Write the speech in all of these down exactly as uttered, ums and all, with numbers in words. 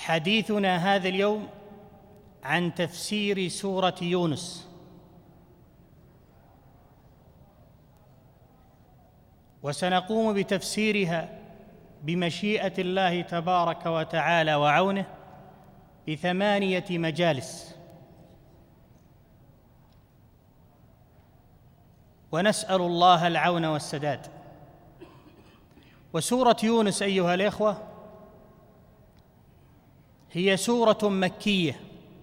حديثنا هذا اليوم عن تفسير سورة يونس، وسنقوم بتفسيرها بمشيئة الله تبارك وتعالى وعونه بثمانية مجالس، ونسأل الله العون والسداد. وسورة يونس أيها الإخوة هي سورة مكية،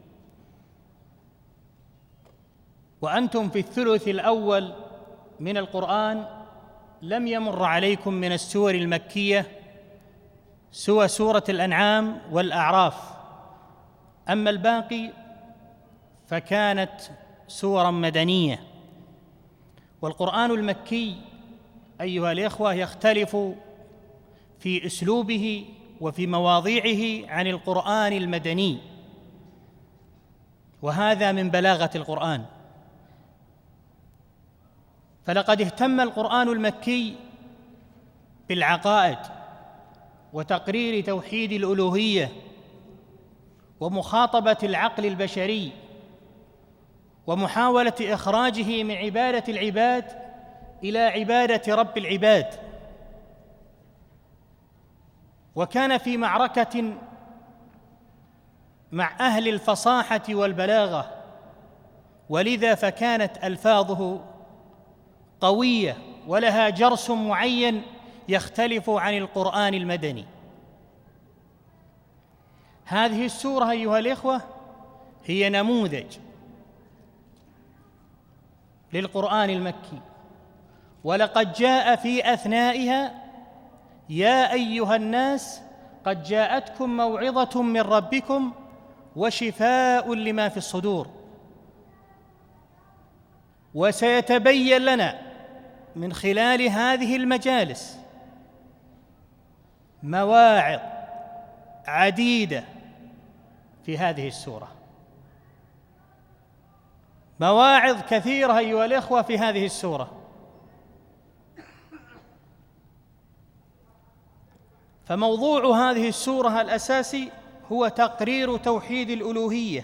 وأنتم في الثلث الأول من القرآن لم يمر عليكم من السور المكية سوى سورة الأنعام والأعراف، أما الباقي فكانت سورا مدنية. والقرآن المكي أيها الإخوة يختلف في أسلوبه وفي مواضيعه عن القرآن المدني، وهذا من بلاغة القرآن. فلقد اهتم القرآن المكي بالعقائد وتقرير توحيد الألوهية ومخاطبة العقل البشري ومحاولة إخراجه من عبادة العباد إلى عبادة رب العباد، وكان في معركة مع أهل الفصاحة والبلاغة، ولذا فكانت ألفاظه قوية ولها جرس معين يختلف عن القرآن المدني. هذه السورة أيها الإخوة هي نموذج للقرآن المكي، ولقد جاء في أثنائها: يا أيها الناس قد جاءتكم موعظة من ربكم وشفاء لما في الصدور. وسيتبين لنا من خلال هذه المجالس مواعظ عديدة في هذه السورة، مواعظ كثيرة أيها الإخوة في هذه السورة. فموضوع هذه السورة الأساسي هو تقرير توحيد الألوهية،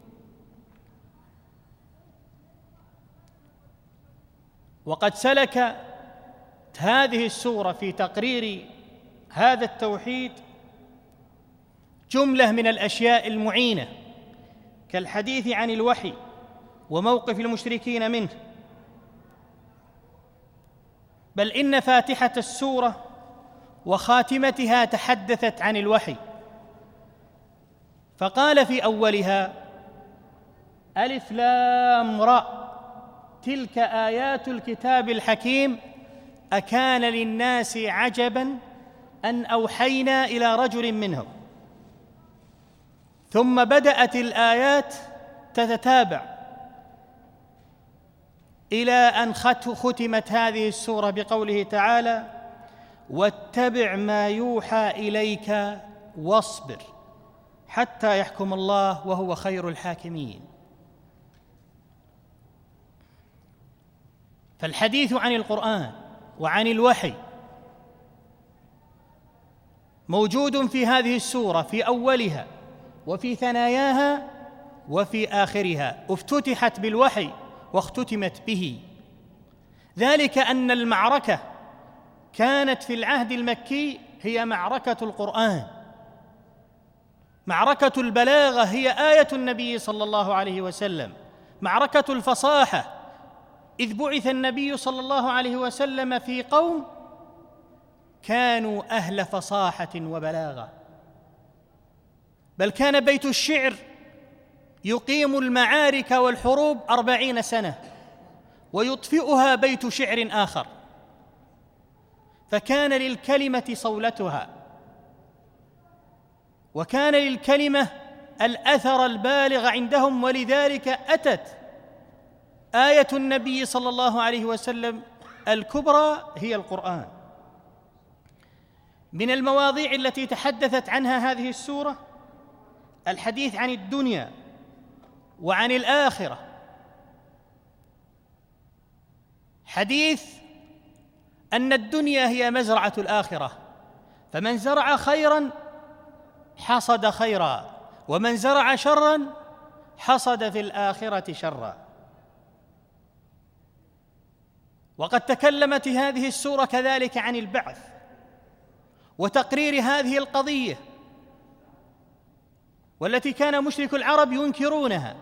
وقد سلكت هذه السورة في تقرير هذا التوحيد جملة من الأشياء المعينة، كالحديث عن الوحي وموقف المشركين منه. بل إن فاتحة السورة وخاتمتها تحدثت عن الوحي، فقال في أولها: ألف لام را تلك آيات الكتاب الحكيم أكان للناس عجبا أن أوحينا إلى رجل منهم. ثم بدأت الآيات تتتابع إلى أن ختمت هذه السورة بقوله تعالى: واتبع ما يوحى إليك واصبر حتى يحكم الله وهو خير الحاكمين. فالحديث عن القرآن وعن الوحي موجود في هذه السورة في أولها وفي ثناياها وفي آخرها، افتتحت بالوحي واختتمت به. ذلك أن المعركة كانت في العهد المكي هي معركة القرآن، معركة البلاغة هي آية النبي صلى الله عليه وسلم، معركة الفصاحة إذ بعث النبي صلى الله عليه وسلم في قوم كانوا أهل فصاحة وبلاغة، بل كان بيت الشعر يقيم المعارك والحروب أربعين سنة ويطفئها بيت شعر آخر، فكان للكلمة صولتها، وكان للكلمة الأثر البالغ عندهم، ولذلك أتت آية النبي صلى الله عليه وسلم الكبرى هي القرآن. من المواضيع التي تحدثت عنها هذه السورة الحديث عن الدنيا وعن الآخرة، حديث أن الدنيا هي مزرعة الآخرة، فمن زرع خيراً حصد خيرا، ومن زرع شرا حصد في الآخرة شرا. وقد تكلمت هذه السورة كذلك عن البعث وتقرير هذه القضية، والتي كان مشرك العرب ينكرونها.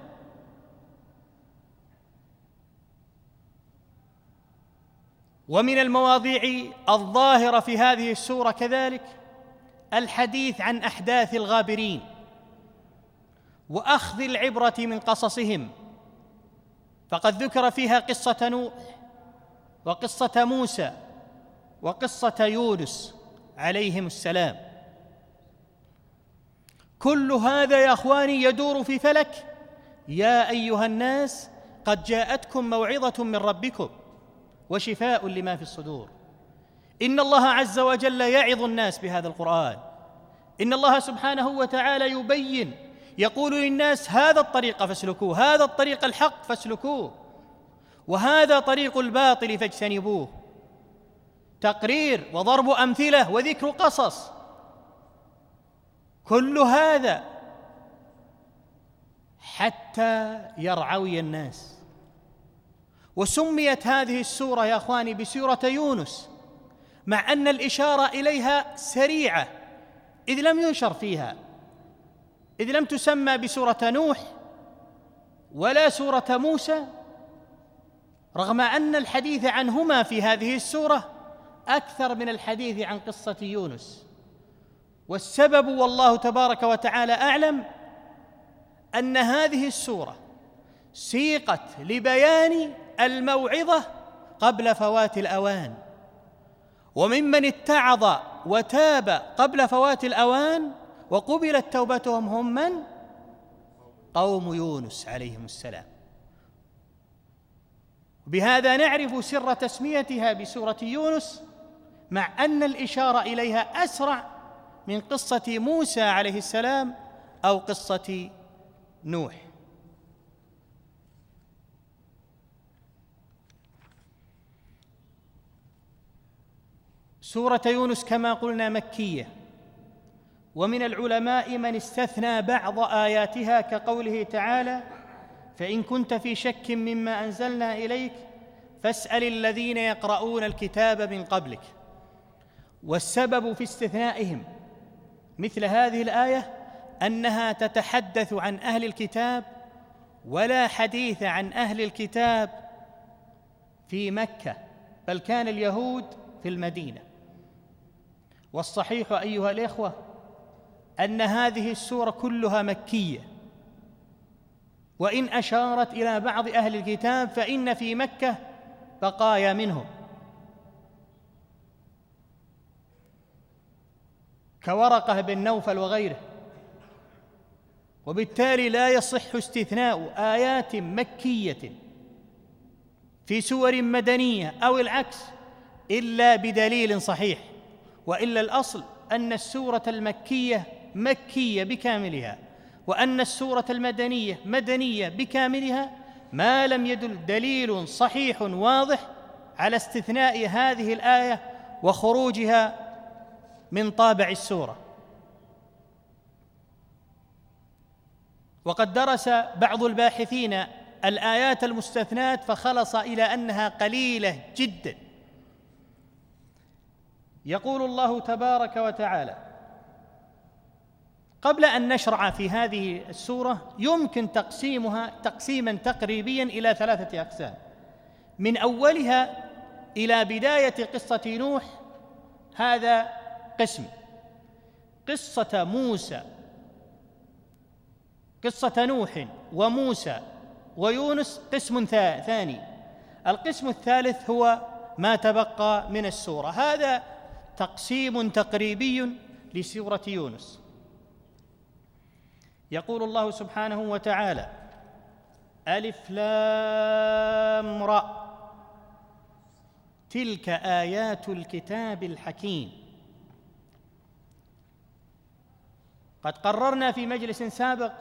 ومن المواضيع الظاهرة في هذه السورة كذلك الحديث عن أحداث الغابرين وأخذ العبرة من قصصهم، فقد ذكر فيها قصة نوح وقصة موسى وقصة يونس عليهم السلام. كل هذا يا أخواني يدور في فلك يا أيها الناس قد جاءتكم موعظة من ربكم وشفاء لما في الصدور. إن الله عز وجل يعظ الناس بهذا القرآن. إن الله سبحانه وتعالى يبين، يقول للناس هذا الطريق فاسلكوه، هذا الطريق الحق فاسلكوه، وهذا طريق الباطل فاجتنبوه. تقرير وضرب أمثلة وذكر قصص، كل هذا حتى يرعوي الناس. وسميت هذه السورة يا أخواني بسورة يونس، مع أن الإشارة إليها سريعة، إذ لم ينشر فيها، إذ لم تسمى بسورة نوح ولا سورة موسى، رغم أن الحديث عنهما في هذه السورة أكثر من الحديث عن قصة يونس. والسبب والله تبارك وتعالى أعلم أن هذه السورة سيقت لبيان الموعظة قبل فوات الأوان. وممن اتعظ وتاب قبل فوات الأوان وقبلت توبتهم هم من؟ قوم يونس عليهم السلام. بهذا نعرف سر تسميتها بسورة يونس، مع أن الإشارة إليها أسرع من قصة موسى عليه السلام أو قصة نوح. سورة يونس كما قلنا مكية، ومن العلماء من استثنى بعض آياتها كقوله تعالى: فإن كنت في شك مما أنزلنا إليك فاسأل الذين يقرؤون الكتاب من قبلك. والسبب في استثنائهم مثل هذه الآية أنها تتحدث عن أهل الكتاب، ولا حديث عن أهل الكتاب في مكة، بل كان اليهود في المدينة. والصحيح أيها الإخوة أن هذه السورة كلها مكية، وإن أشارت إلى بعض أهل الكتاب فإن في مكة بقايا منهم، كورقة بن نوفل وغيره. وبالتالي لا يصح استثناء آيات مكية في سور مدنية أو العكس إلا بدليل صحيح، وإلا الأصل أن السورة المكية مكية بكاملها، وأن السورة المدنية مدنية بكاملها، ما لم يدل دليل صحيح واضح على استثناء هذه الآية وخروجها من طابع السورة. وقد درس بعض الباحثين الآيات المستثنات فخلص إلى أنها قليلة جدا. يقول الله تبارك وتعالى: قبل أن نشرع في هذه السورة يمكن تقسيمها تقسيما تقريبيا إلى ثلاثة أقسام. من أولها إلى بداية قصة نوح، هذا قسم. قصة موسى، قصة نوح وموسى ويونس قسم ثاني. القسم الثالث هو ما تبقى من السورة. هذا تقسيم تقريبي لسورة يونس. يقول الله سبحانه وتعالى: ألف لام را تلك آيات الكتاب الحكيم. قد قررنا في مجلس سابق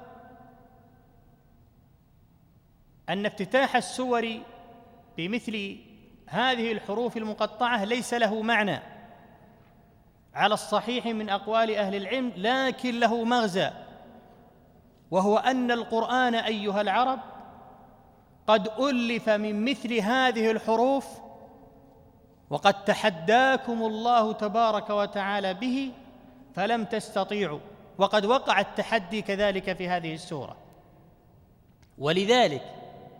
أن افتتاح السور بمثل هذه الحروف المقطعة ليس له معنى، على الصحيح من أقوال أهل العلم، لكن له مغزى، وهو أن القرآن أيها العرب قد ألف من مثل هذه الحروف، وقد تحداكم الله تبارك وتعالى به فلم تستطيعوا، وقد وقع التحدي كذلك في هذه السورة. ولذلك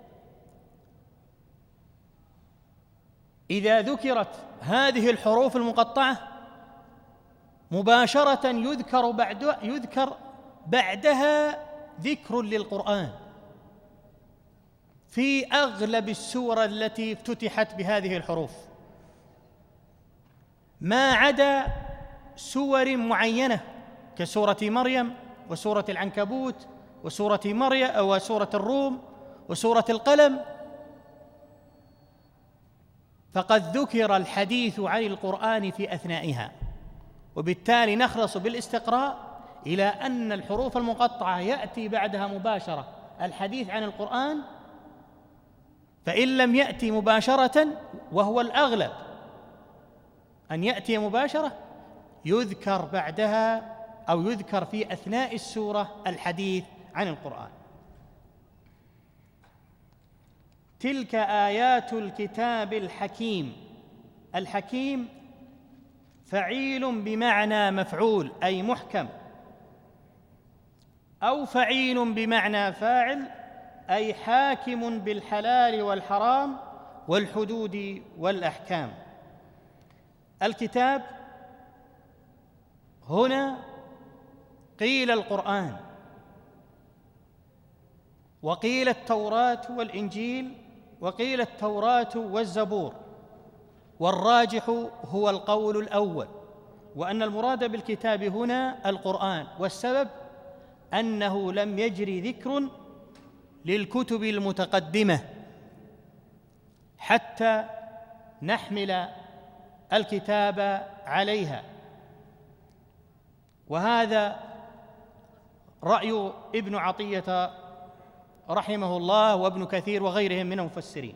إذا ذكرت هذه الحروف المقطعة مباشرة يذكر بعد يذكر بعدها ذكر للقرآن في أغلب السور التي افتتحت بهذه الحروف، ما عدا سور معينة كسورة مريم وسورة العنكبوت وسورة مريم وسورة الروم وسورة القلم، فقد ذكر الحديث عن القرآن في أثنائها. وبالتالي نخلص بالاستقراء إلى أن الحروف المقطعة يأتي بعدها مباشرة الحديث عن القرآن، فإن لم يأتي مباشرة، وهو الأغلب أن يأتي مباشرة، يذكر بعدها أو يذكر في أثناء السورة الحديث عن القرآن. تلك آيات الكتاب الحكيم. الحكيم فعيل بمعنى مفعول أي محكم، أو فعيل بمعنى فاعل أي حاكم بالحلال والحرام والحدود والأحكام. الكتاب هنا قيل القرآن، وقيل التوراة والإنجيل، وقيل التوراة والزبور، والراجح هو القول الأول، وأن المراد بالكتاب هنا القرآن، والسبب أنه لم يجري ذكر للكتب المتقدمة حتى نحمل الكتاب عليها. وهذا رأي ابن عطية رحمه الله وابن كثير وغيرهم من المفسرين.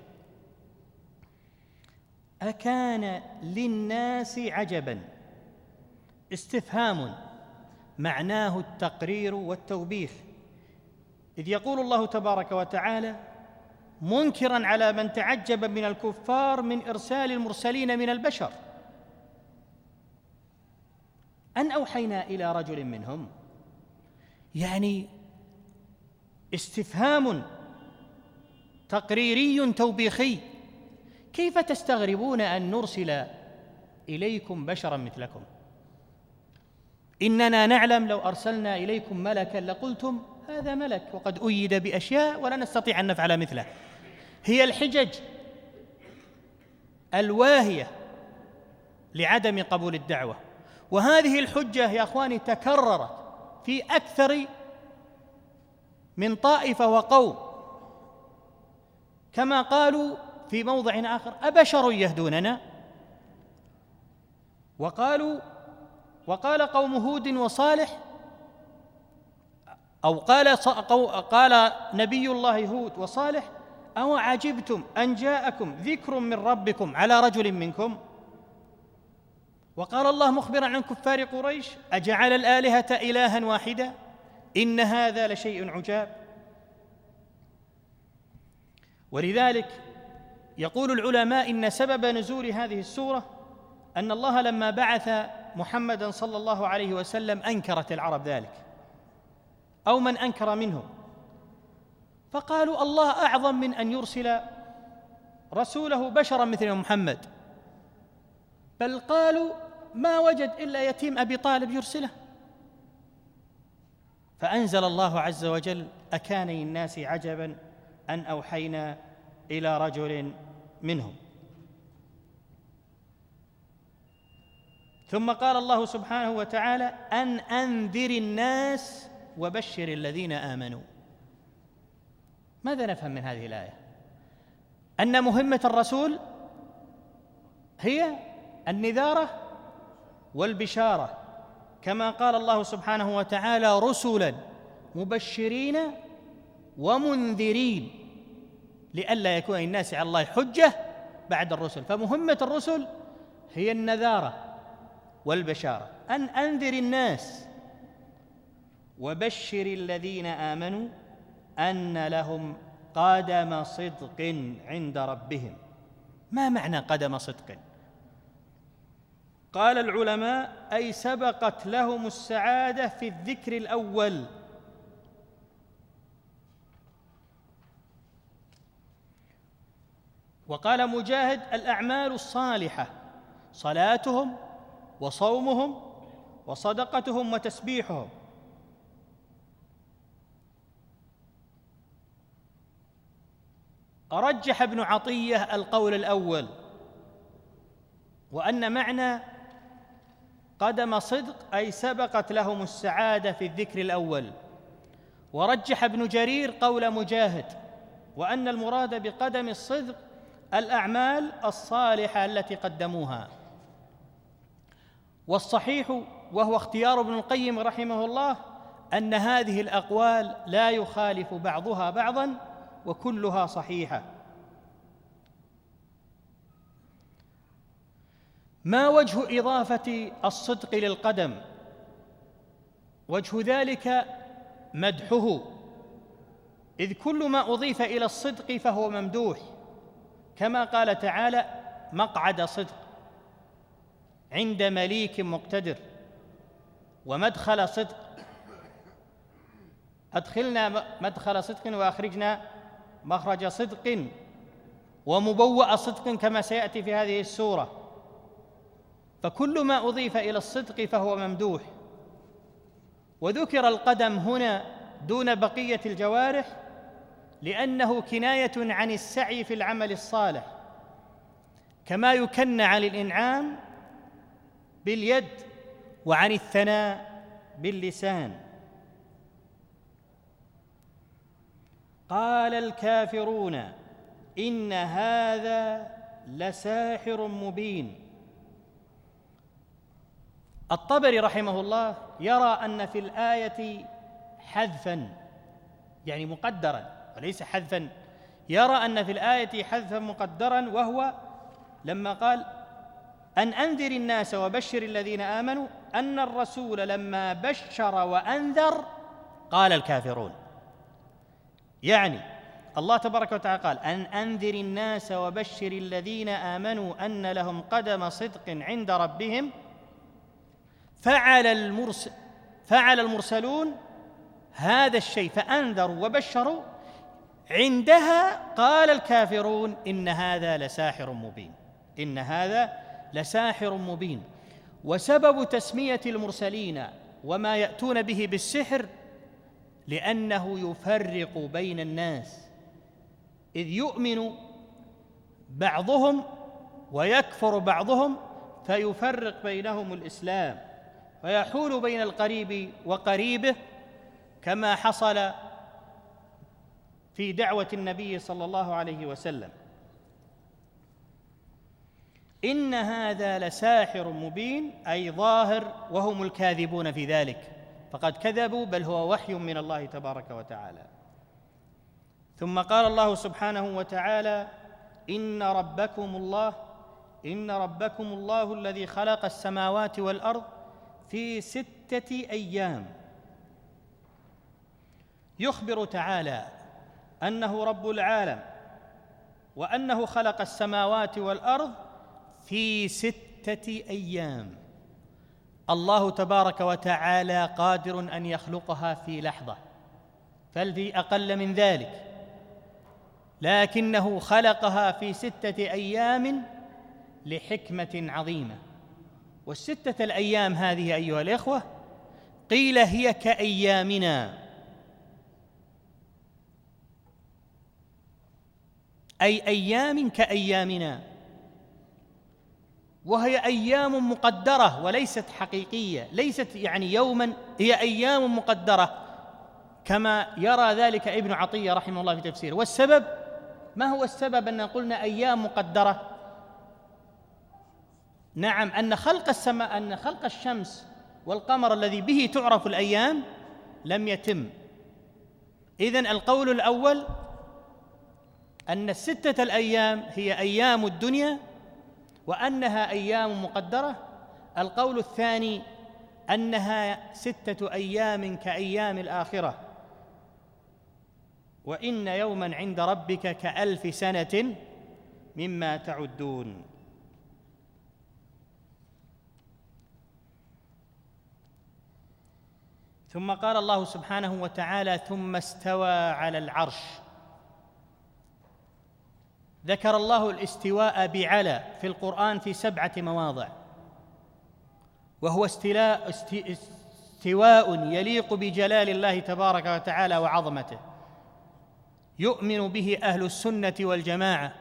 أكان للناس عجبا استفهام معناه التقرير والتوبيخ، إذ يقول الله تبارك وتعالى منكرا على من تعجب من الكفار من إرسال المرسلين من البشر أن أوحينا إلى رجل منهم، يعني استفهام تقريري توبيخي، كيف تستغربون أن نرسل إليكم بشرا مثلكم؟ إننا نعلم لو أرسلنا إليكم ملكا لقلتم هذا ملك وقد أيد بأشياء ولا نستطيع أن نفعل مثله. هي الحجج الواهية لعدم قبول الدعوة، وهذه الحجة يا أخواني تكررت في أكثر من طائفة وقوم، كما قالوا في موضع آخر أبشر يهدوننا، وقالوا وقال قوم هود وصالح، أو قال قال نبي الله هود وصالح أو عجبتم أن جاءكم ذكر من ربكم على رجل منكم. وقال الله مخبرا عن كفار قريش أجعل الآلهة إلها واحدا إن هذا لشيء عجاب. ولذلك يقول العلماء إن سبب نزول هذه السورة أن الله لما بعث محمدا صلى الله عليه وسلم أنكرت العرب ذلك، أو من أنكر منهم، فقالوا الله أعظم من أن يرسل رسوله بشرا مثل محمد، بل قالوا ما وجد إلا يتيم أبي طالب يرسله. فأنزل الله عز وجل أكان للناس عجبا أن أوحينا إلى رجل منهم. ثم قال الله سبحانه وتعالى أن أنذر الناس وبشر الذين آمنوا. ماذا نفهم من هذه الآية؟ أن مهمة الرسول هي النذارة والبشارة، كما قال الله سبحانه وتعالى رسلا مبشرين ومنذرين لئلا يكون للناس على الله حجة بعد الرسل. فمهمة الرسل هي النذارة والبشارة. أن أنذر الناس وبشر الذين آمنوا أن لهم قدم صدق عند ربهم. ما معنى قدم صدق؟ قال العلماء: أي سبقت لهم السعادة في الذكر الأول. وقال مجاهد: الأعمال الصالحة صلاتهم وصومهم وصدقتهم وتسبيحهم. رجح ابن عطية القول الأول، وأن معنى قدم صدق أي سبقت لهم السعادة في الذكر الأول. ورجح ابن جرير قول مجاهد، وأن المراد بقدم الصدق الأعمال الصالحة التي قدموها. والصحيح وهو اختيار ابن القيم رحمه الله أن هذه الأقوال لا يخالف بعضها بعضا وكلها صحيحة. ما وجه إضافة الصدق للقدم؟ وجه ذلك مدحه، إذ كل ما أضيف إلى الصدق فهو ممدوح، كما قال تعالى: مقعد صدق عند مليك مقتدر، ومدخل صدق، أدخلنا مدخل صدق وأخرجنا مخرج صدق، ومبوأ صدق كما سيأتي في هذه السورة. فكل ما أضيف إلى الصدق فهو ممدوح. وذكر القدم هنا دون بقية الجوارح لأنه كناية عن السعي في العمل الصالح، كما يكنى عن الإنعام باليد وعن الثناء باللسان. قال الكافرون إن هذا لساحر مبين. الطبري رحمه الله يرى أن في الآية حذفاً، يعني مقدراً وليس حذفاً، يرى أن في الآية حذفاً مقدراً، وهو لما قال: أن أنذر الناس وبشر الذين آمنوا أن الرسول لما بشر وأنذر قال الكافرون. يعني الله تبارك وتعالى قال: أن أنذر الناس وبشر الذين آمنوا أن لهم قدم صدق عند ربهم. فعل المرسل فعل المرسلون هذا الشيء فأنذروا وبشروا، عندها قال الكافرون إن هذا لساحر مبين، إن هذا لساحر مبين. وسبب تسمية المرسلين وما يأتون به بالسحر لأنه يفرق بين الناس، إذ يؤمن بعضهم ويكفر بعضهم، فيفرق بينهم الإسلام ويحول بين القريب وقريبه، كما حصل في دعوة النبي صلى الله عليه وسلم. إن هذا لساحر مبين أي ظاهر، وهم الكاذبون في ذلك، فقد كذبوا، بل هو وحي من الله تبارك وتعالى. ثم قال الله سبحانه وتعالى: إن ربكم الله إن ربكم الله الذي خلق السماوات والأرض في ستة أيام. يخبر تعالى أنه رب العالم، وأنه خلق السماوات والأرض في ستة أيام. الله تبارك وتعالى قادر أن يخلقها في لحظة، بل في أقل من ذلك، لكنه خلقها في ستة أيام لحكمة عظيمة. والستة الأيام هذه أيها الإخوة قيل هي كأيامنا، أي أيام كأيامنا، وهي أيام مقدرة وليست حقيقية، ليست يعني يوما، هي أيام مقدرة كما يرى ذلك ابن عطية رحمه الله في تفسيره. والسبب، ما هو السبب أن قلنا أيام مقدرة؟ نعم، أن خلق السماء أن خلق الشمس والقمر الذي به تعرف الأيام لم يتم. إذن القول الأول أن الستة الأيام هي أيام الدنيا وأنها أيام مقدرة. القول الثاني أنها ستة أيام كأيام الآخرة، وإن يوماً عند ربك كألف سنة مما تعدون. ثم قال الله سبحانه وتعالى: ثم استوى على العرش. ذكر الله الاستواء بعلى في القرآن في سبعة مواضع، وهو استلاء استواء يليق بجلال الله تبارك وتعالى وعظمته، يؤمن به أهل السنة والجماعة،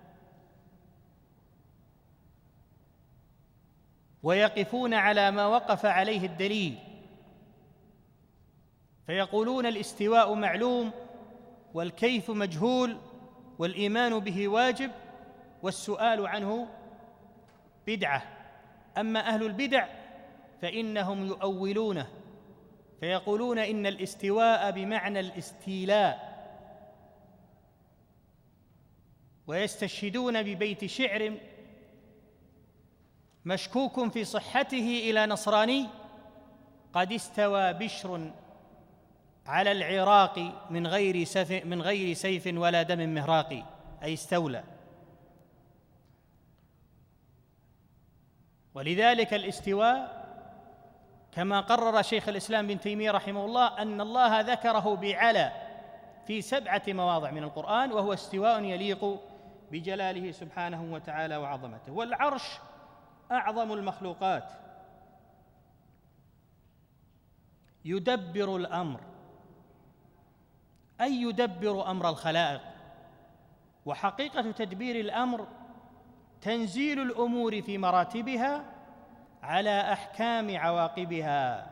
ويقفون على ما وقف عليه الدليل، فيقولون الاستواء معلوم والكيف مجهول والإيمان به واجب والسؤال عنه بدعة. أما أهل البدع فإنهم يؤولونه، فيقولون إن الاستواء بمعنى الاستيلاء، ويستشهدون ببيت شعر مشكوك في صحته إلى نصراني: قد استوى بشر على العراق من غير سيف من غير سيف ولا دم مهراق، أي استولى. ولذلك الاستواء كما قرر شيخ الإسلام ابن تيمية رحمه الله أن الله ذكره بعلى في سبعة مواضع من القرآن، وهو استواء يليق بجلاله سبحانه وتعالى وعظمته. والعرش أعظم المخلوقات، يدبر الأمر، أي يدبر أمر الخلائق. وحقيقة تدبير الأمر تنزيل الأمور في مراتبها على أحكام عواقبها.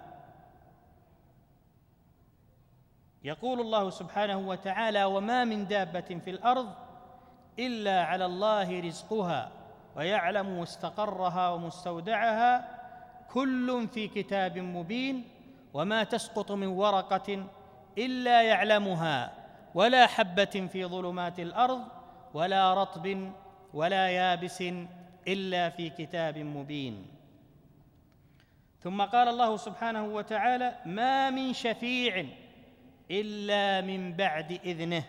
يقول الله سبحانه وتعالى: وما من دابة في الأرض إلا على الله رزقها ويعلم مستقرها ومستودعها كل في كتاب مبين وما تسقط من ورقة إلا يعلمها ولا حبة في ظلمات الأرض ولا رطب ولا يابس إلا في كتاب مبين. ثم قال الله سبحانه وتعالى: ما من شفيع إلا من بعد إذنه،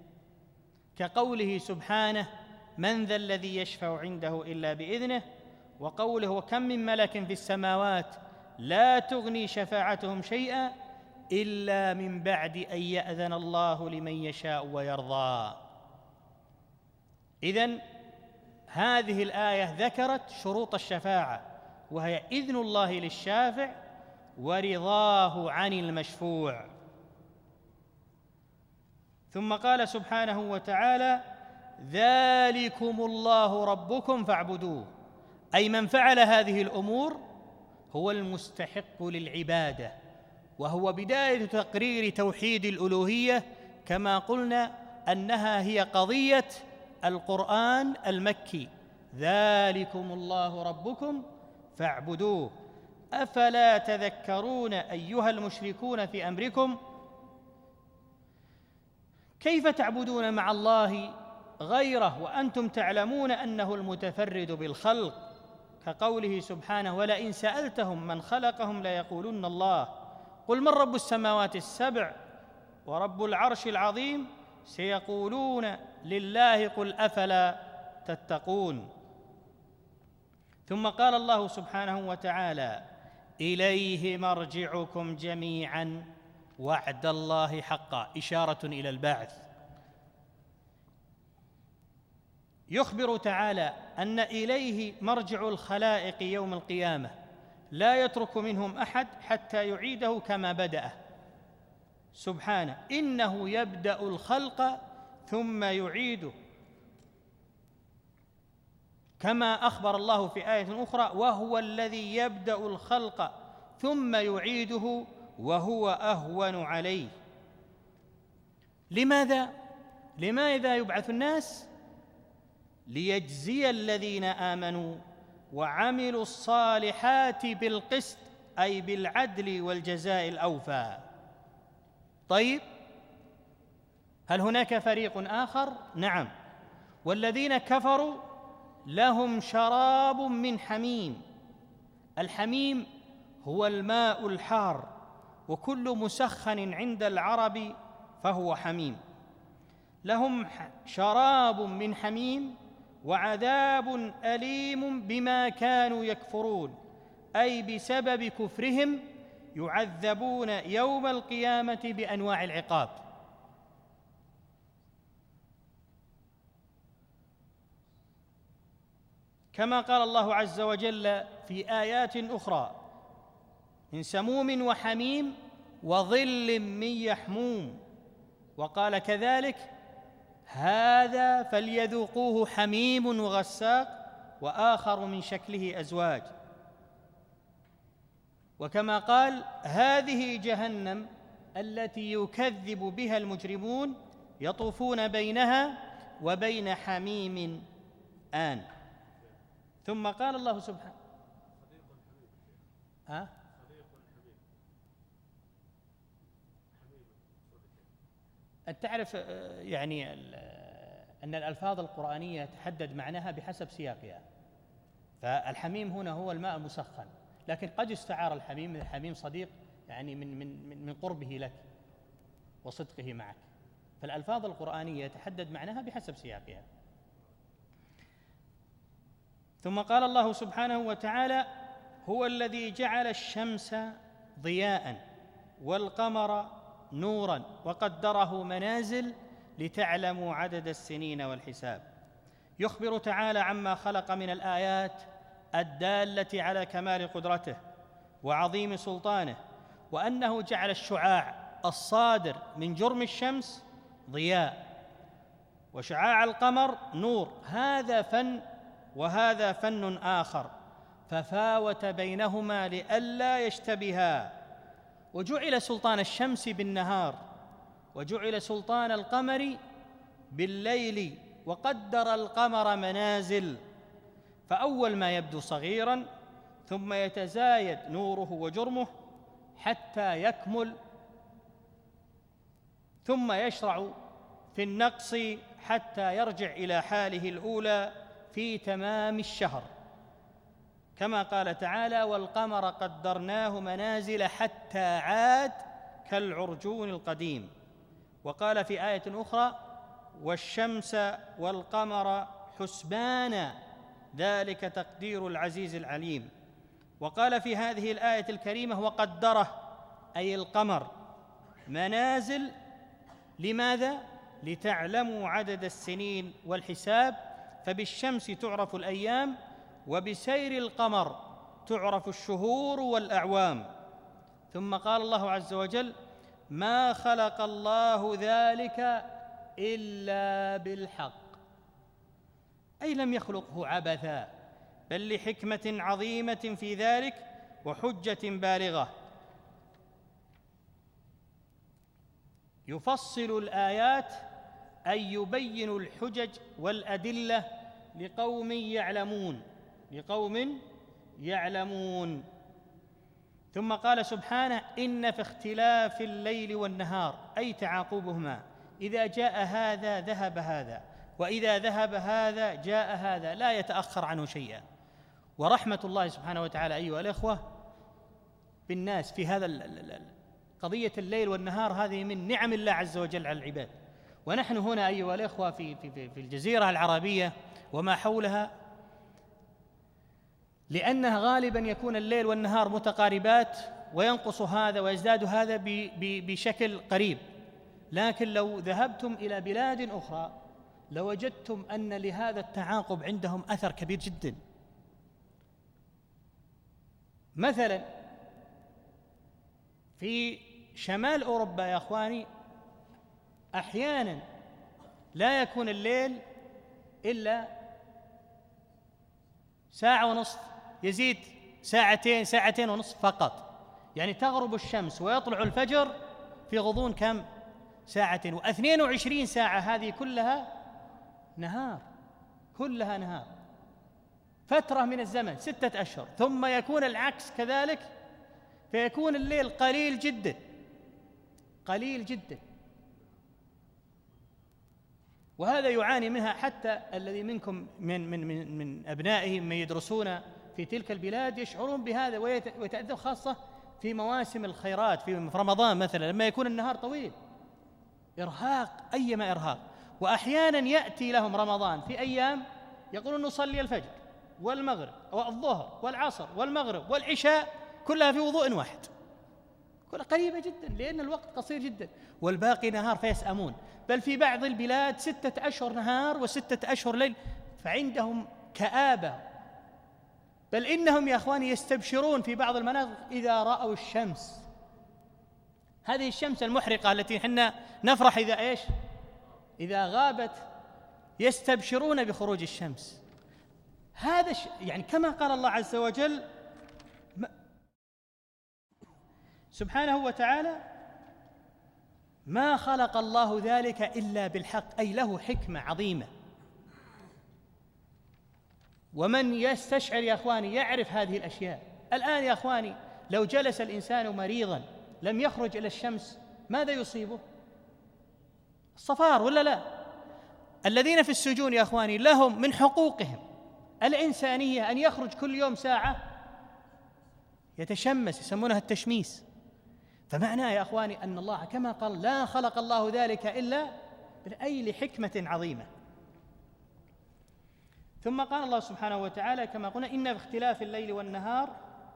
كقوله سبحانه: من ذا الذي يشفع عنده إلا بإذنه، وقوله: وكم من ملك في السماوات لا تغني شفاعتهم شيئا إلا من بعد أن يأذن الله لمن يشاء ويرضى. إذن هذه الآية ذكرت شروط الشفاعة، وهي إذن الله للشافع ورضاه عن المشفوع. ثم قال سبحانه وتعالى: ذلكم الله ربكم فاعبدوه، أي من فعل هذه الأمور هو المستحق للعبادة، وهو بداية تقرير توحيد الألوهية، كما قلنا أنها هي قضية القرآن المكي: ذلكم الله ربكم فاعبدوه أفلا تذكرون أيها المشركون في أمركم. كيف تعبدون مع الله غيره وأنتم تعلمون أنه المتفرد بالخلق، كقوله سبحانه: ولئن سألتهم من خلقهم ليقولن الله قل من رب السماوات السبع ورب العرش العظيم سيقولون لله قل أفلا تتقون. ثم قال الله سبحانه وتعالى: إليه مرجعكم جميعا وعد الله حقا، إشارة إلى البعث. يخبر تعالى أن إليه مرجع الخلائق يوم القيامة، لا يترك منهم أحد حتى يعيده كما بدأه سبحانه: إنه يبدأ الخلق ثم يعيده، كما أخبر الله في آية أخرى: وهو الذي يبدأ الخلق ثم يعيده وهو أهون عليه. لماذا؟ لماذا يبعث الناس؟ ليجزي الذين آمنوا وعملوا الصالحات بالقسط، أي بالعدل والجزاء الأوفى. طيب، هل هناك فريق آخر؟ نعم، والذين كفروا لهم شراب من حميم. الحميم هو الماء الحار، وكل مسخن عند العرب فهو حميم. لهم شراب من حميم وعذاب أليم بما كانوا يكفرون، أي بسبب كفرهم يعذبون يوم القيامة بأنواع العقاب. كما قال الله عز وجل في آيات أخرى: من سموم وحميم وظل من يحموم. وقال كذلك: هذا فليذوقوه حميم وغساق وآخر من شكله أزواج. وكما قال: هذه جهنم التي يكذب بها المجرمون يطوفون بينها وبين حميم آن. ثم قال الله سبحانه: ها؟ أن تعرف يعني أن الألفاظ القرآنية تحدد معناها بحسب سياقها، فالحميم هنا هو الماء المسخن، لكن قد يستعار الحميم من الحميم صديق، يعني من من من قربه لك وصدقه معك، فالألفاظ القرآنية يتحدد معناها بحسب سياقها. ثم قال الله سبحانه وتعالى: هو الذي جعل الشمس ضياء والقمر نورا وقدره منازل لتعلموا عدد السنين والحساب. يخبر تعالى عما خلق من الآيات الدالة على كمال قدرته وعظيم سلطانه، وأنه جعل الشعاع الصادر من جرم الشمس ضياء، وشعاع القمر نور. هذا فن وهذا فن آخر، ففاوت بينهما لئلا يشتبها. وجعل سلطان الشمس بالنهار، وجعل سلطان القمر بالليل، وقدر القمر منازل، فأول ما يبدو صغيراً ثم يتزايد نوره وجرمه حتى يكمل، ثم يشرع في النقص حتى يرجع إلى حاله الأولى في تمام الشهر، كما قال تعالى: والقمر قدرناه منازل حتى عاد كالعرجون القديم. وقال في آية أخرى: والشمس والقمر حسبانا ذلك تقدير العزيز العليم. وقال في هذه الآية الكريمة: وقدره، أي القمر، منازل. لماذا؟ لتعلموا عدد السنين والحساب، فبالشمس تعرف الأيام، وبسير القمر تعرف الشهور والأعوام. ثم قال الله عز وجل: ما خلق الله ذلك إلا بالحق، أي لم يخلقه عبثا، بل لحكمة عظيمة في ذلك وحجة بالغة. يفصل الآيات أي يبين الحجج والأدلة لقوم يعلمون لقوم يعلمون ثم قال سبحانه: إن في اختلاف الليل والنهار، أي تعاقبهما، إذا جاء هذا ذهب هذا، وإذا ذهب هذا جاء هذا، لا يتأخر عنه شيئا. ورحمة الله سبحانه وتعالى أيها الإخوة بالناس في هذا قضية الليل والنهار، هذه من نعم الله عز وجل على العباد. ونحن هنا أيها الإخوة في, في, في الجزيرة العربية وما حولها، لأنها غالباً يكون الليل والنهار متقاربات، وينقص هذا ويزداد هذا بشكل قريب. لكن لو ذهبتم إلى بلاد أخرى لوجدتم أن لهذا التعاقب عندهم أثر كبير جداً. مثلاً في شمال أوروبا يا أخواني، أحياناً لا يكون الليل إلا ساعة ونصف، يزيد ساعتين ساعتين ونصف فقط، يعني تغرب الشمس ويطلع الفجر في غضون كم؟ ساعتين، واثنين وعشرين ساعة هذه كلها نهار، كلها نهار، فترة من الزمن ستة أشهر. ثم يكون العكس كذلك، فيكون الليل قليل جدا قليل جدا وهذا يعاني منها حتى الذي منكم من من من, من أبنائهم من يدرسون في تلك البلاد يشعرون بهذا ويتأذون، خاصة في مواسم الخيرات، في رمضان مثلا لما يكون النهار طويل، إرهاق أيما إرهاق. وأحيانا يأتي لهم رمضان في أيام يقولون نصلي الفجر والمغرب والظهر والعصر والمغرب والعشاء كلها في وضوء واحد، كلها قريبة جدا لأن الوقت قصير جدا، والباقي نهار فيسأمون. بل في بعض البلاد ستة أشهر نهار وستة أشهر ليل، فعندهم كآبة. بل إنهم يا أخواني يستبشرون في بعض المناطق إذا رأوا الشمس، هذه الشمس المحرقة التي حنا نفرح إذا إيش إذا غابت، يستبشرون بخروج الشمس. هذا يعني كما قال الله عز وجل سبحانه وتعالى: ما خلق الله ذلك إلا بالحق، أي له حكمة عظيمة. ومن يستشعر يا أخواني يعرف هذه الأشياء. الآن يا أخواني لو جلس الإنسان مريضا لم يخرج إلى الشمس ماذا يصيبه؟ الصفار ولا لا؟ الذين في السجون يا أخواني لهم من حقوقهم الإنسانية أن يخرج كل يوم ساعة يتشمس، يسمونها التشميس. فمعناه يا أخواني أن الله كما قال لا خلق الله ذلك إلا أي لحكمة عظيمة. ثم قال الله سبحانه وتعالى كما قلنا: إن في اختلاف الليل والنهار،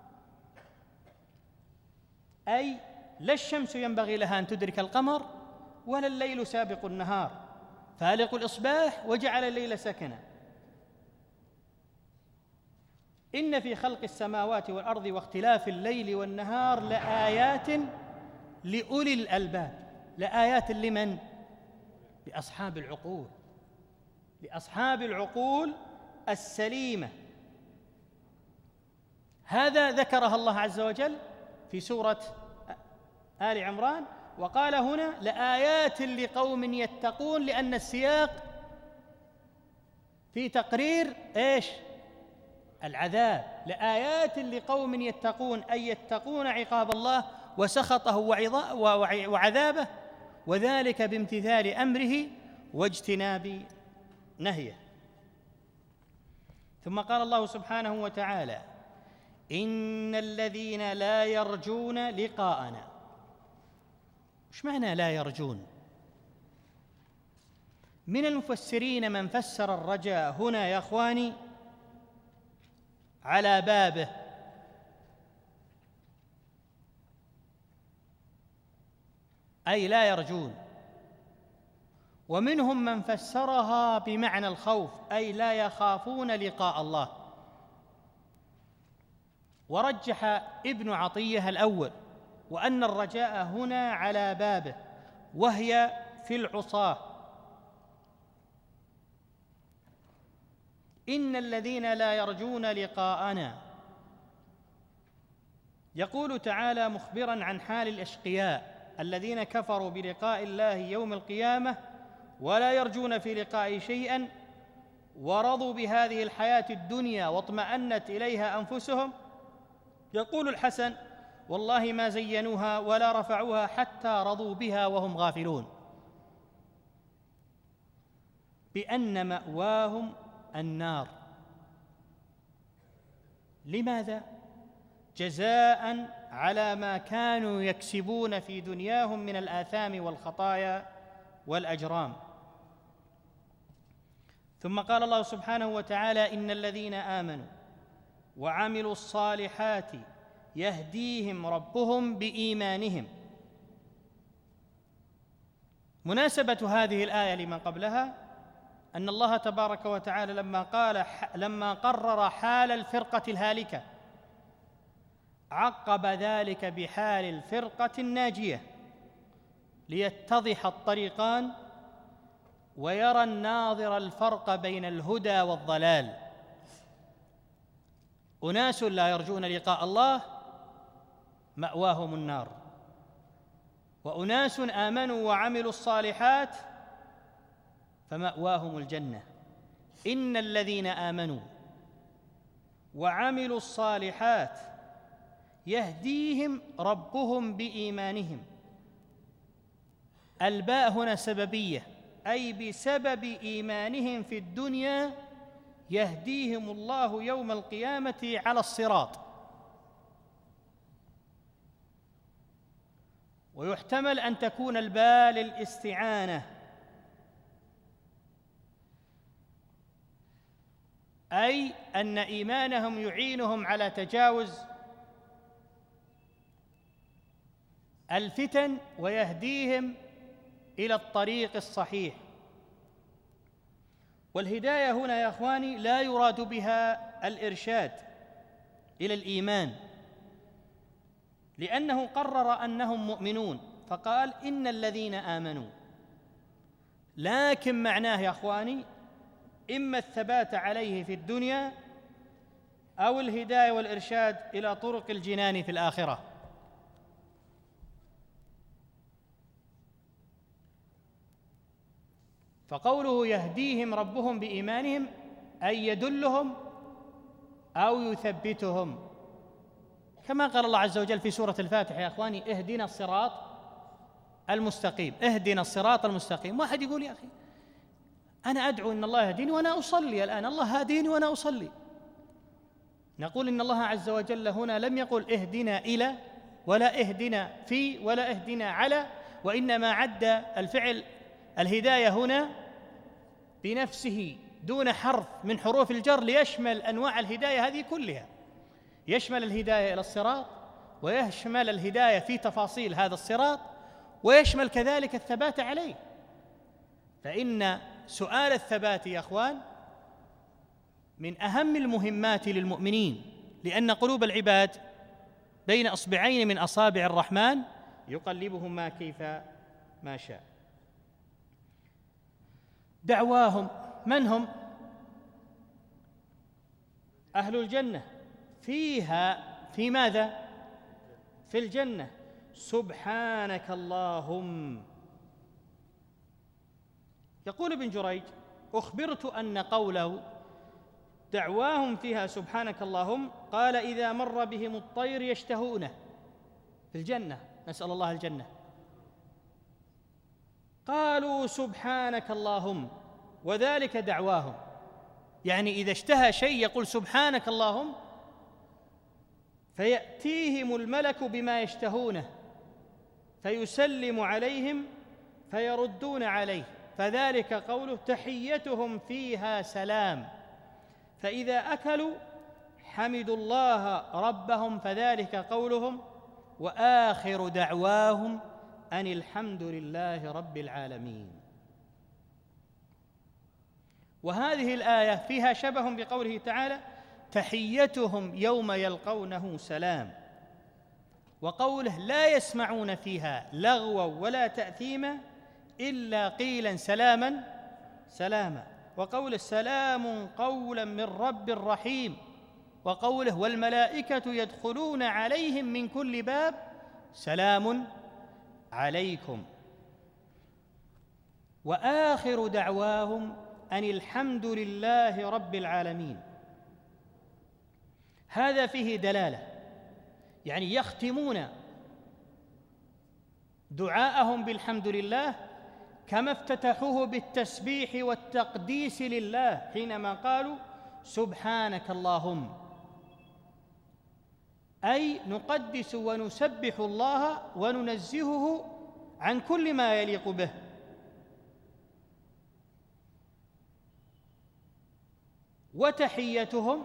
أي لا الشمس ينبغي لها أن تدرك القمر ولا الليل سابق النهار، فالق الإصباح وجعل الليل سكنا. إن في خلق السماوات والأرض واختلاف الليل والنهار لآيات لأولي الألباب. لآيات لمن؟ لأصحاب العقول، لأصحاب العقول السليمة. هذا ذكرها الله عز وجل في سورة آل عمران، وقال هنا لآيات لقوم يتقون، لأن السياق في تقرير إيش؟ العذاب. لآيات لقوم يتقون، أي يتقون عقاب الله وسخطه وعذابه، وذلك بامتثال أمره واجتناب نهيه. ثم قال الله سبحانه وتعالى: إن الذين لا يرجون لقاءنا. إيش معنى لا يرجون؟ من المفسرين من فسر الرجاء هنا يا أخواني على بابه، أي لا يرجون. ومنهم من فسرها بمعنى الخوف، أي لا يخافون لقاء الله. ورجح ابن عطية الأول، وأن الرجاء هنا على بابه، وهي في العصاة. إن الذين لا يرجون لقاءنا. يقول تعالى مخبراً عن حال الأشقياء الذين كفروا بلقاء الله يوم القيامة ولا يرجون في لقائه شيئا، ورضوا بهذه الحياة الدنيا واطمأنت إليها أنفسهم. يقول الحسن: والله ما زينوها ولا رفعوها حتى رضوا بها وهم غافلون، بأن مأواهم النار. لماذا؟ جزاء على ما كانوا يكسبون في دنياهم من الآثام والخطايا والأجرام. ثم قال الله سبحانه وتعالى: إن الذين آمنوا وعملوا الصالحات يهديهم ربهم بإيمانهم. مناسبة هذه الآية لمن قبلها أن الله تبارك وتعالى لما قال لما قرر حال الفرقة الهالكة عقب ذلك بحال الفرقة الناجية، ليتضح الطريقان ويرى الناظر الفرق بين الهدى والضلال. أناس لا يرجون لقاء الله مأواهم النار، وأناس آمنوا وعملوا الصالحات فمأواهم الجنة. إن الذين آمنوا وعملوا الصالحات يهديهم ربهم بإيمانهم. الباء هنا سببية، أي بسبب إيمانهم في الدنيا يهديهم الله يوم القيامة على الصراط. ويحتمل أن تكون الباء للاستعانة، أي أن إيمانهم يعينهم على تجاوز الفتن ويهديهم إلى الطريق الصحيح. والهداية هنا يا إخواني لا يراد بها الإرشاد إلى الإيمان، لأنه قرر أنهم مؤمنون فقال إن الذين آمنوا، لكن معناه يا إخواني إما الثبات عليه في الدنيا أو الهداية والإرشاد إلى طرق الجنان في الآخرة. فقوله يهديهم ربهم بإيمانهم أي يدلهم أو يثبتهم، كما قال الله عز وجل في سورة الفاتحة يا أخواني اهدنا الصراط المستقيم، اهدنا الصراط المستقيم. واحد يقول يا أخي أنا أدعو إن الله يهديني وأنا أصلي الآن، الله هاديني وأنا أصلي. نقول إن الله عز وجل هنا لم يقل اهدنا إلى ولا اهدنا في ولا اهدنا على، وإنما عد الفعل الهداية هنا بنفسه دون حرف من حروف الجر ليشمل أنواع الهداية هذه كلها، يشمل الهداية إلى الصراط، ويشمل الهداية في تفاصيل هذا الصراط، ويشمل كذلك الثبات عليه. فإن سؤال الثبات يا أخوان من أهم المهمات للمؤمنين، لأن قلوب العباد بين أصبعين من أصابع الرحمن يقلبهما كيف ما شاء. دعواهم، من هم؟ أهل الجنة، فيها في ماذا؟ في الجنة. سبحانك اللهم. يقول ابن جريج أخبرت أن قوله دعواهم فيها سبحانك اللهم قال إذا مر بهم الطير يشتهونه في الجنة، نسأل الله الجنة، قالوا سبحانك اللهم وذلك دعواهم. يعني إذا اشتهى شيء يقول سبحانك اللهم، فيأتيهم الملك بما يشتهونه فيسلم عليهم فيردون عليه، فذلك قوله تحيتهم فيها سلام. فإذا أكلوا حمدوا الله ربهم، فذلك قولهم وآخر دعواهم أن الحمد لله رب العالمين. وهذه الآية فيها شبه بقوله تعالى تحيتهم يوم يلقونه سلام، وقوله لا يسمعون فيها لغوا ولا تأثيما إلا قيلا سلاما سلاما، وقوله سلام قولا من رب رحيم، وقوله والملائكة يدخلون عليهم من كل باب سلام عليكم، وآخر دعواهم أن الحمد لله رب العالمين. هذا فيه دلالة، يعني يختمون دعاءهم بالحمد لله كما افتتحوه بالتسبيح والتقديس لله حينما قالوا سبحانك اللهم، أي نقدس ونسبح الله وننزهه عن كل ما يليق به. وتحيتهم،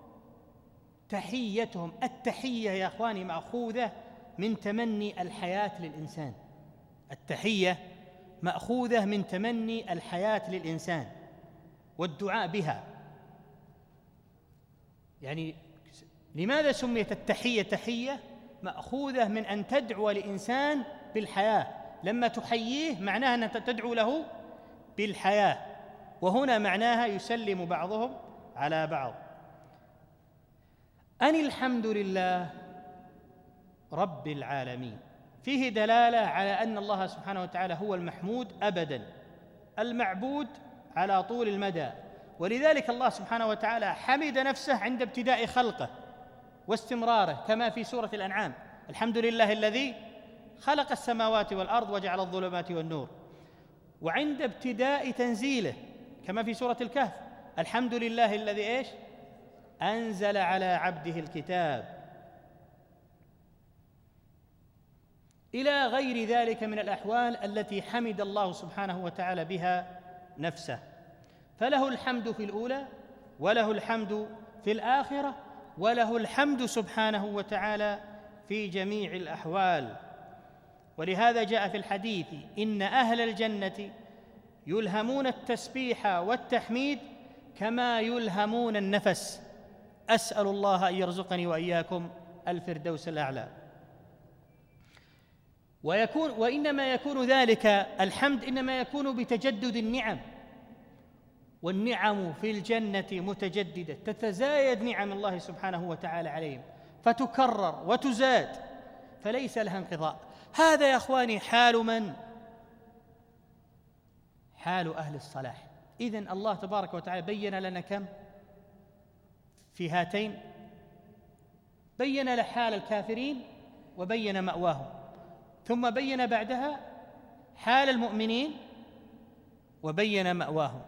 تحيتهم التحية يا أخواني مأخوذة من تمني الحياة للإنسان، التحية مأخوذة من تمني الحياة للإنسان والدعاء بها. يعني لماذا سميت التحية تحية؟ مأخوذة من أن تدعو لإنسان بالحياة، لما تحييه معناها أنك تدعو له بالحياة، وهنا معناها يسلم بعضهم على بعض. أن الحمد لله رب العالمين فيه دلالة على أن الله سبحانه وتعالى هو المحمود أبداً، المعبود على طول المدى. ولذلك الله سبحانه وتعالى حمد نفسه عند ابتداء خلقه واستمراره، كما في سورة الأنعام الحمد لله الذي خلق السماوات والأرض وجعل الظلمات والنور، وعند ابتداء تنزيله كما في سورة الكهف الحمد لله الذي إيش؟ أنزل على عبده الكتاب، إلى غير ذلك من الأحوال التي حمد الله سبحانه وتعالى بها نفسه. فله الحمد في الأولى، وله الحمد في الآخرة، وله الحمد سبحانه وتعالى في جميع الأحوال. ولهذا جاء في الحديث: إن أهل الجنة يلهمون التسبيح والتحميد كما يلهمون النفس. أسأل الله أن يرزقني وإياكم الفردوس الأعلى. ويكون وإنما يكون ذلك الحمد إنما يكون بتجدد النعم، والنعم في الجنة متجددة، تتزايد نعم الله سبحانه وتعالى عليهم، فتكرر وتزاد، فليس لها انقضاء. هذا يا أخواني حال من؟ حال أهل الصلاح. إذن الله تبارك وتعالى بين لنا كم في هاتين؟ بين لنا حال الكافرين وبين مأواهم، ثم بين بعدها حال المؤمنين وبين مأواهم.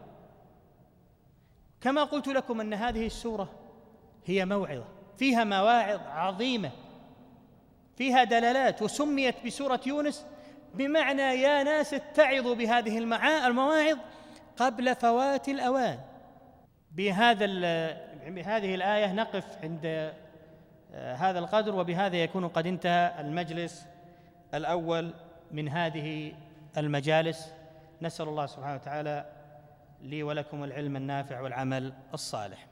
كما قلت لكم أن هذه السورة هي موعظة، فيها مواعظ عظيمة، فيها دلالات، وسميت بسورة يونس بمعنى يا ناس اتعظوا بهذه المواعظ قبل فوات الأوان. بهذا بهذه الآية نقف عند هذا القدر، وبهذا يكون قد انتهى المجلس الأول من هذه المجالس. نسأل الله سبحانه وتعالى لي ولكم العلم النافع والعمل الصالح.